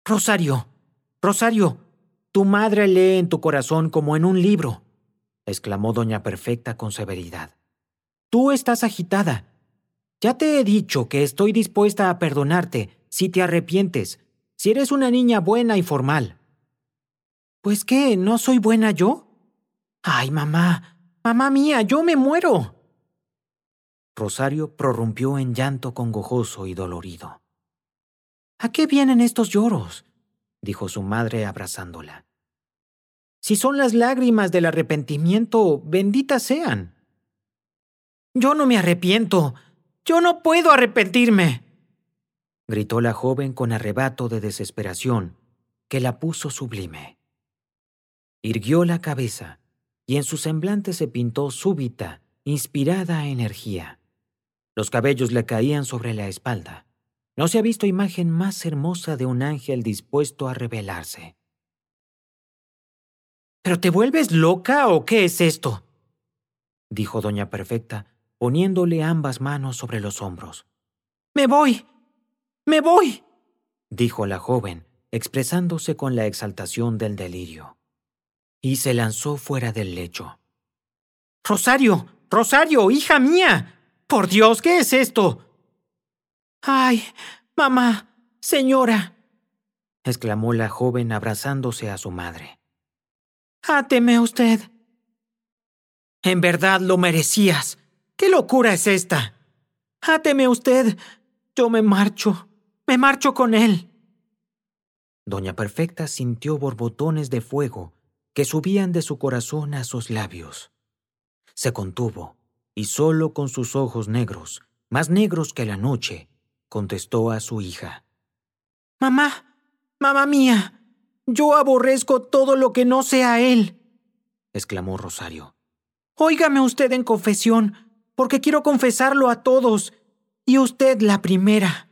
Rosario, Rosario, tu madre lee en tu corazón como en un libro, exclamó doña Perfecta con severidad. Tú estás agitada. Ya te he dicho que estoy dispuesta a perdonarte si te arrepientes, si eres una niña buena y formal. ¿Pues qué? ¿No soy buena yo? ¡Ay, mamá! ¡Mamá mía, yo me muero! Rosario prorrumpió en llanto congojoso y dolorido. ¿A qué vienen estos lloros?, dijo su madre abrazándola. Si son las lágrimas del arrepentimiento, benditas sean. Yo no me arrepiento. Yo no puedo arrepentirme, gritó la joven con arrebato de desesperación que la puso sublime. Irguió la cabeza y en su semblante se pintó súbita, inspirada energía. Los cabellos le caían sobre la espalda. No se ha visto imagen más hermosa de un ángel dispuesto a revelarse. ¿Pero te vuelves loca o qué es esto?, dijo doña Perfecta, poniéndole ambas manos sobre los hombros. ¡Me voy! ¡Me voy!, dijo la joven, expresándose con la exaltación del delirio. Y se lanzó fuera del lecho. ¡Rosario! ¡Rosario, hija mía! ¡Por Dios, qué es esto! ¡Ay, mamá, señora!, exclamó la joven abrazándose a su madre. ¡Áteme usted! En verdad lo merecías. ¿Qué locura es esta? ¡Áteme usted! Yo me marcho con él. Doña Perfecta sintió borbotones de fuego que subían de su corazón a sus labios. Se contuvo y solo con sus ojos negros, más negros que la noche, contestó a su hija. Mamá, mamá mía, yo aborrezco todo lo que no sea él, exclamó Rosario. Óigame usted en confesión, porque quiero confesarlo a todos, y usted la primera.